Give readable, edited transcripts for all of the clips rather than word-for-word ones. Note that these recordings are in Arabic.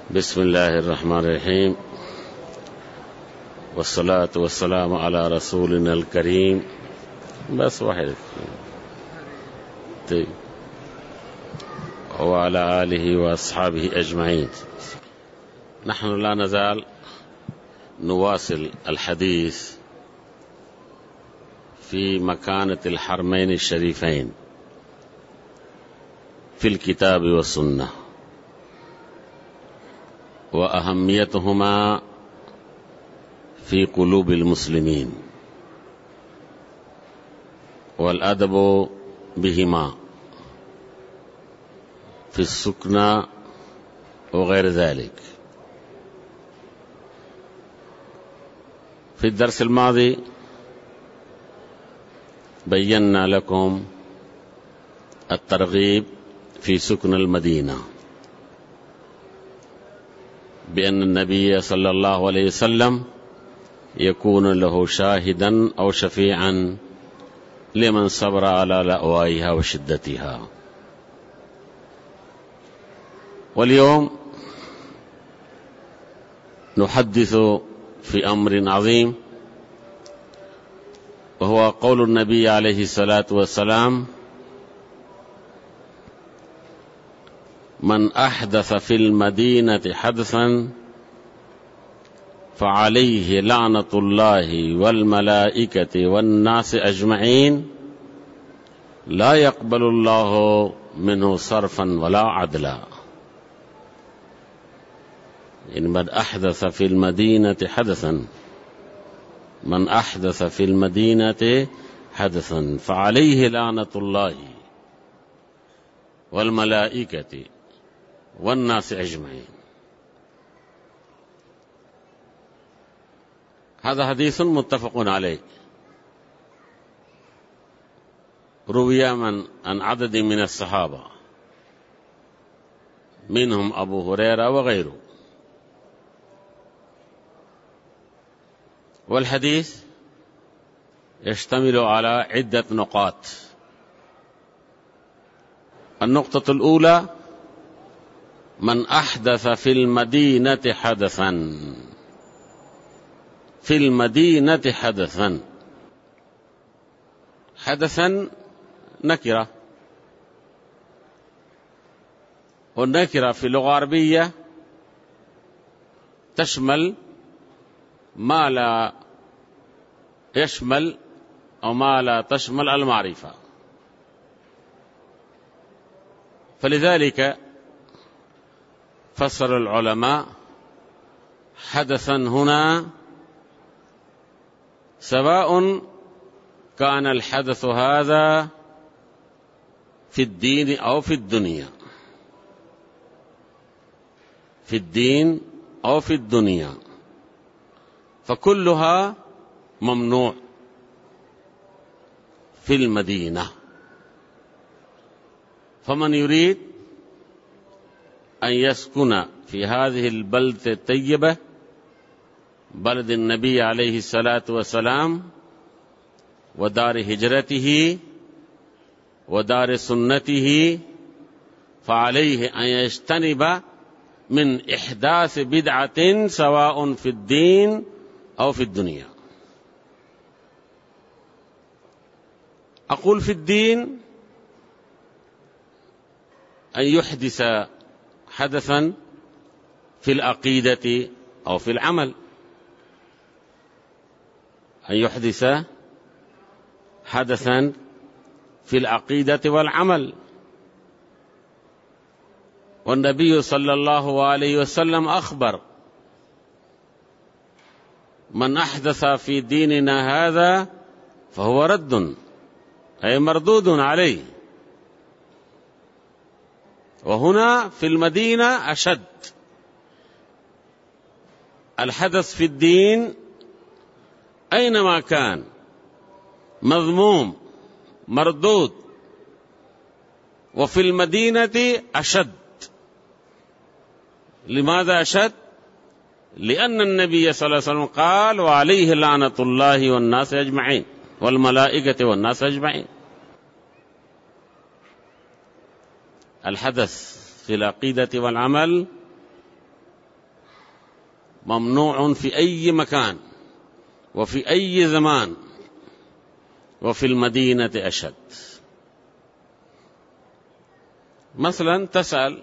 بسم الله الرحمن الرحيم، والصلاة والسلام على رسولنا الكريم. بس واحد طيب. وعلى آله وأصحابه أجمعين. نحن لا نزال نواصل الحديث في مكانة الحرمين الشريفين في الكتاب والسنة وأهميتهما في قلوب المسلمين والأدب بهما في السكنى وغير ذلك. في الدرس الماضي بينا لكم الترغيب في سكن المدينة، بأن النبي صلى الله عليه وسلم يكون له شاهدا أو شفيعا لمن صبر على لأوائها وشدتها. واليوم نحدث في أمر عظيم، وهو قول النبي عليه الصلاة والسلام: من أحدث في المدينة حدثا فعليه لعنة الله والملائكة والناس أجمعين، لا يقبل الله منه صرفا ولا عدلا. يعني من أحدث في المدينة حدثا، من أحدث في المدينة حدثا فعليه لعنة الله والملائكة والناس أجمعين. هذا حديث متفق عليه، روي عن عدد من الصحابة منهم أبو هريرة وغيره. والحديث يشتمل على عدة نقاط. النقطة الأولى: من أحدث في المدينة حدثا، في المدينة حدثا. حدثا نكرة، والنكرة في اللغة العربية تشمل ما لا يشمل أو ما لا تشمل المعرفة. فلذلك فسر العلماء حدثا هنا سواء كان الحدث هذا في الدين أو في الدنيا، في الدين أو في الدنيا، فكلها ممنوع في المدينة. فمن يريد أن يسكن في هذه البلدة الطيبة، بلد النبي عليه الصلاة والسلام ودار هجرته ودار سنته، فعليه أن يجتنب من إحداث بدعة سواء في الدين أو في الدنيا. أقول في الدين أن يحدث حدثا في العقيدة أو في العمل، أن يحدث حدثا في العقيدة والعمل. والنبي صلى الله عليه وسلم أخبر: من أحدث في ديننا هذا فهو رد، أي مردود عليه. وهنا في المدينة أشد. الحدث في الدين أينما كان مذموم مردود، وفي المدينة أشد. لماذا أشد؟ لأن النبي صلى الله عليه وسلم قال: وعليه لعنة الله والناس أجمعين والملائكة والناس أجمعين. الحدث في العقيدة والعمل ممنوع في أي مكان وفي أي زمان، وفي المدينة أشد. مثلا تسأل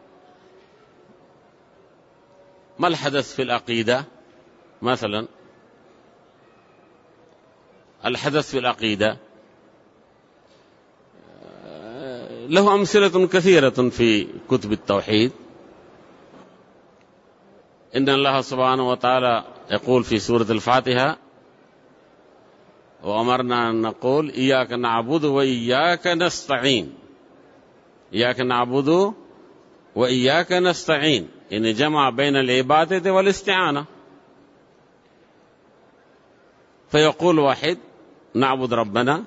ما الحدث في العقيدة؟ مثلا الحدث في العقيدة له أمثلة كثيرة في كتب التوحيد. إن الله سبحانه وتعالى يقول في سورة الفاتحة: وأمرنا أن نقول إياك نعبد وإياك نستعين. إياك نعبد وإياك نستعين، إن جمع بين العبادة والاستعانة. فيقول واحد: نعبد ربنا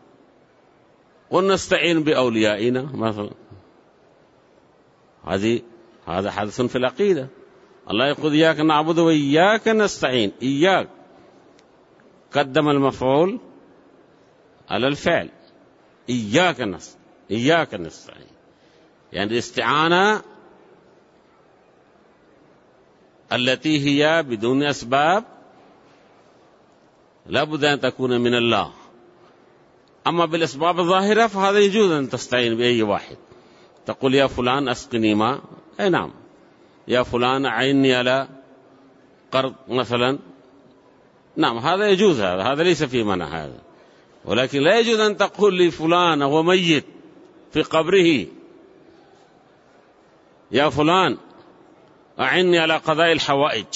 ونستعين بأوليائنا مثلا. هذا حدث في العقيدة. الله يقول إياك نعبد وإياك نستعين. إياك قدم المفعول على الفعل، إياك نستعين، يعني الاستعانة التي هي بدون أسباب لا بد أن تكون من الله. أما بالأسباب الظاهرة فهذا يجوز أن تستعين بأي واحد. تقول يا فلان أسقني ماء، أي نعم. يا فلان أعني على قرض مثلا، نعم هذا يجوز. هذا ليس في منع هذا. ولكن لا يجوز أن تقول لفلان هو ميت في قبره: يا فلان أعني على قضاء الحوائج،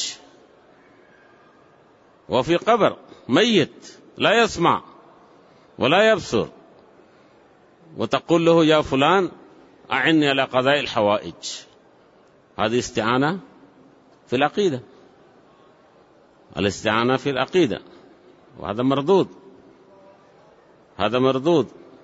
وفي قبر ميت لا يسمع ولا يبصر، وتقول له يا فلان أعني على قضاء الحوائج. هذه استعانة في العقيدة، الاستعانة في العقيدة، وهذا مردود. هذا مردود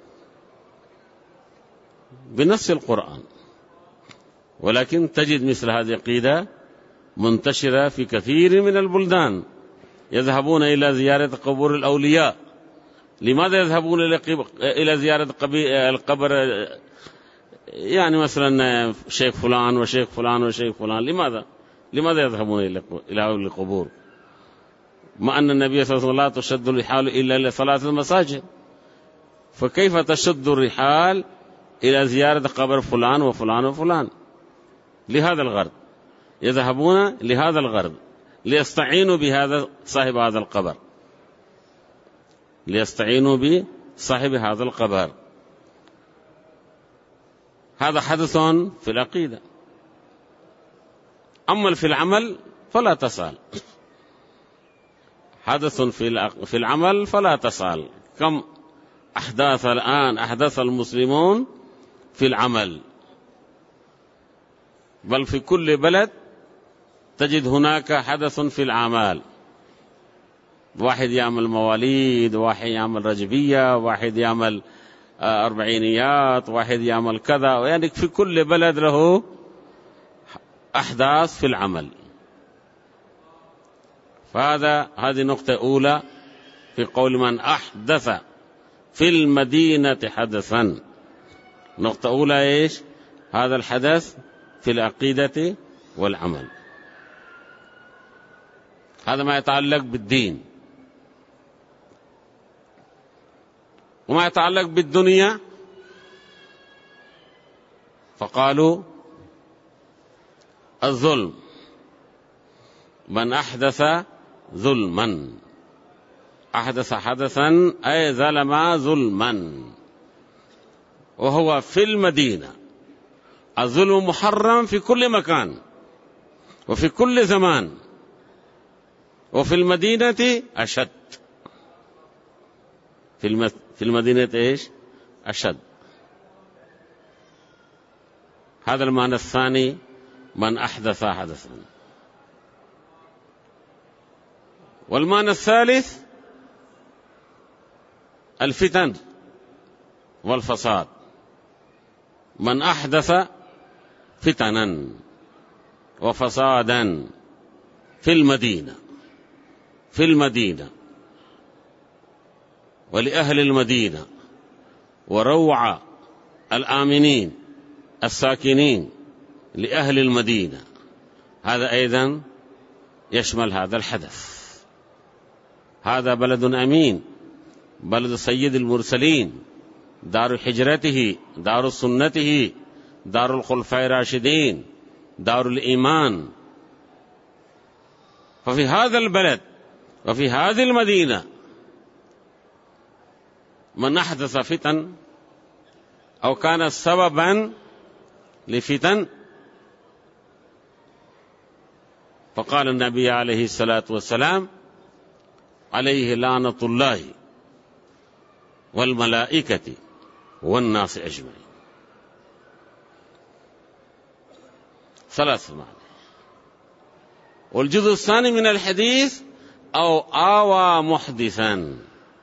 بنص القرآن. ولكن تجد مثل هذه العقيدة منتشرة في كثير من البلدان. يذهبون إلى زيارة قبور الأولياء. لماذا يذهبون إلى زيارة القبر؟ يعني مثلا شيخ فلان وشيخ فلان وشيخ فلان. لماذا يذهبون إلى القبور؟ مع أن النبي صلى الله عليه وسلم لا تشد الرحال إلا لصلاة المساجد، فكيف تشد الرحال إلى زيارة قبر فلان وفلان وفلان؟ لهذا الغرض يذهبون، لهذا الغرض، ليستعينوا بهذا صاحب هذا القبر، ليستعينوا بصاحب هذا القبر. هذا حدث في العقيدة. أما في العمل فلا تسأل. حدث في العمل فلا تسأل. كم أحداث الآن أحدث المسلمون في العمل، بل في كل بلد تجد هناك حدث في الأعمال. واحد يعمل مواليد، واحد يعمل رجبية، واحد يعمل أربعينيات، واحد يعمل كذا. يعني في كل بلد له أحداث في العمل. هذه نقطة أولى في قول من أحدث في المدينة حدثا. نقطة أولى إيش؟ هذا الحدث في العقيدة والعمل. هذا ما يتعلق بالدين. وما يتعلق بالدنيا فقالوا الظلم. من أحدث ظلما، أحدث حدثا أي ظلم ظلما، وهو في المدينة. الظلم محرم في كل مكان وفي كل زمان، وفي المدينة أشد. في المدينة إيش؟ أشد. هذا المعنى الثاني، من أحدث حدثا. والمعنى الثالث الفتن والفساد. من أحدث فتنا وفسادا في المدينة ولأهل المدينة، وروع الآمنين الساكنين لأهل المدينة. هذا أيضا يشمل هذا الحدث. هذا بلد أمين، بلد سيد المرسلين، دار حجرته، دار سنته، دار الخلفاء الراشدين، دار الإيمان. ففي هذا البلد وفي هذه المدينة من أحدث فتن أو كان سببا لفتن، فقال النبي عليه الصلاة والسلام: عليه لعنة الله والملائكة والناس أجمعين. 3 معاني. والجزء الثاني من الحديث: أو آوى محدثا،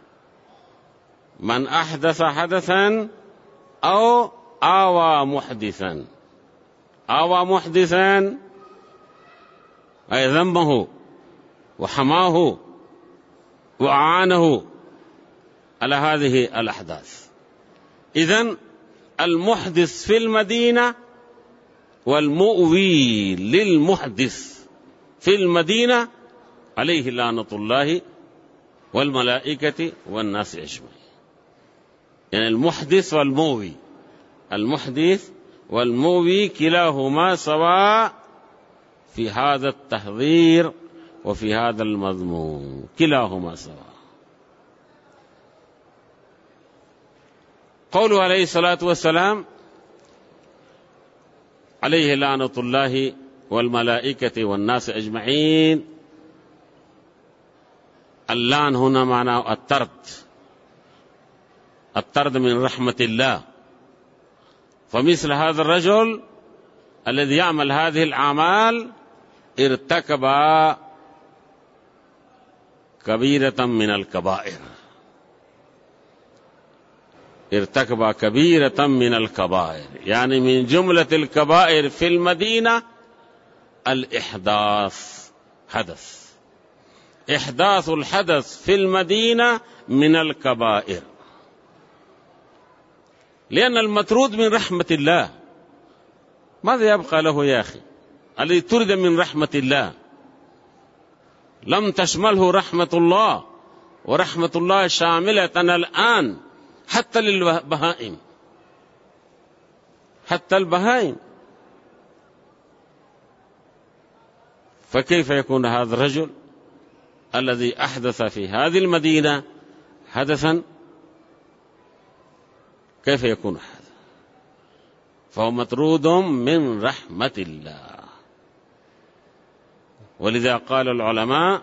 من أحدث حدثا أو آوى محدثا. آوى محدثا أي ذمه وحماه وأعانه على هذه الأحداث. إذن المحدث في المدينة والمؤوي للمحدث في المدينة عليه لعنة الله والملائكة والناس أجمعين. يعني المحدث والمؤوي، المحدث والمؤوي كلاهما سواء في هذا التحذير وفي هذا المضمون، كلاهما سواء. قوله عليه الصلاة والسلام: عليه لعنة الله والملائكة والناس أجمعين. اللعن هنا معناه الطرد من رحمة الله. فمثل هذا الرجل الذي يعمل هذه الأعمال ارتكب كبيرة من الكبائر، ارتكب كبيرة من الكبائر. يعني من جملة الكبائر في المدينة الإحداث، حدث. إحداث الحدث في المدينة من الكبائر، لأن المطرود من رحمة الله ماذا يبقى له يا أخي؟ الذي طرد من رحمة الله لم تشمله رحمة الله، ورحمة الله شاملة الآن حتى للبهائم، حتى البهائم. فكيف يكون هذا الرجل الذي أحدث في هذه المدينة حدثا، كيف يكون هذا؟ فهو مطرود من رحمة الله. ولذا قال العلماء: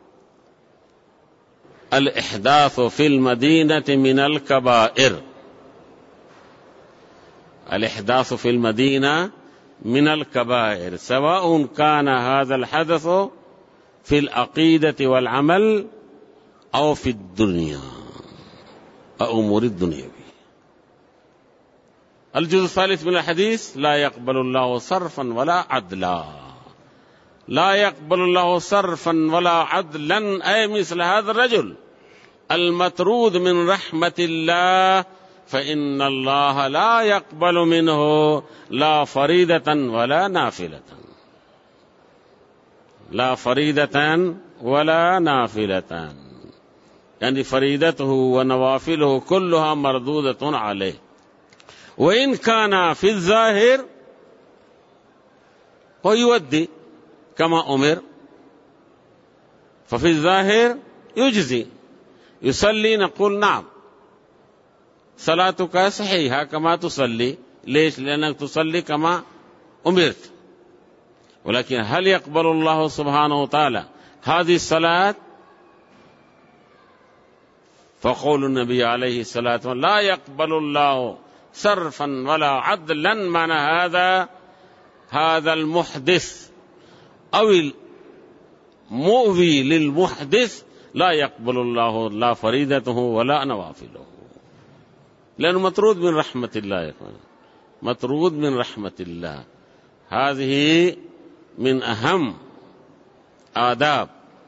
الإحداث في المدينة من الكبائر. الإحداث في المدينة من الكبائر، سواء كان هذا الحدث في العقيدة والعمل أو في الدنيا أمور الدنيا. الجزء الثالث من الحديث: لا يقبل الله صرفا ولا عدلا. لا يقبل الله صرفا ولا عدلا، أي مثل هذا الرجل المطرود من رحمة الله، فإن الله لا يقبل منه لا فريضة ولا نافلة، لا فريضة ولا نافلة. يعني فريضته ونوافله كلها مردودة عليه. وإن كان في الظاهر ويودي كما أمر، ففي الظاهر يجزي، يصلي، نقول نعم صلاتك صحيحة كما تصلي. ليش؟ لأنك تصلي كما أمرت. ولكن هل يقبل الله سبحانه وتعالى هذه الصلاة؟ فقول النبي عليه الصلاة والسلام: لا يقبل الله صرفا ولا عدلا. معنى هذا المحدث أو المؤوي للمحدث لا يقبل الله لا فريدته ولا نوافله، لأنه مطرود من رحمة الله. يا إخوان، مطرود من رحمة الله. هذه من أهم آداب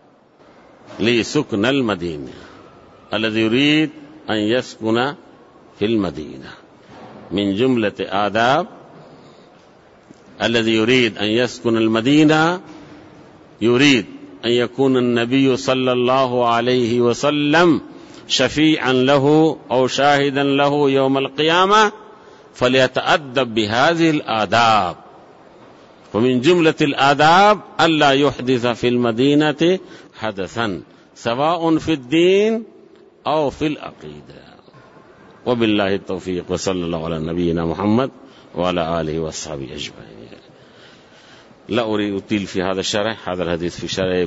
لسكن المدينة. الذي يريد أن يسكن في المدينة، من جملة آداب الذي يريد أن يسكن المدينة، يريد أن يكون النبي صلى الله عليه وسلم شفيعا له أو شاهدا له يوم القيامة فليتأدب بهذه الآداب. ومن جملة الآداب ألا يحدث في المدينة حدثا سواء في الدين أو في العقيدة. وبالله التوفيق، وصلى الله على نبينا محمد وعلى آله وصحبه أجمعين. لا أريد أطيل في هذا الشرح، هذا الحديث في شرح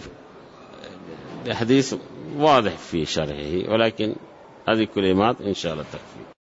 الحديث واضح في شرحه، ولكن هذه كلمات إن شاء الله تكفي.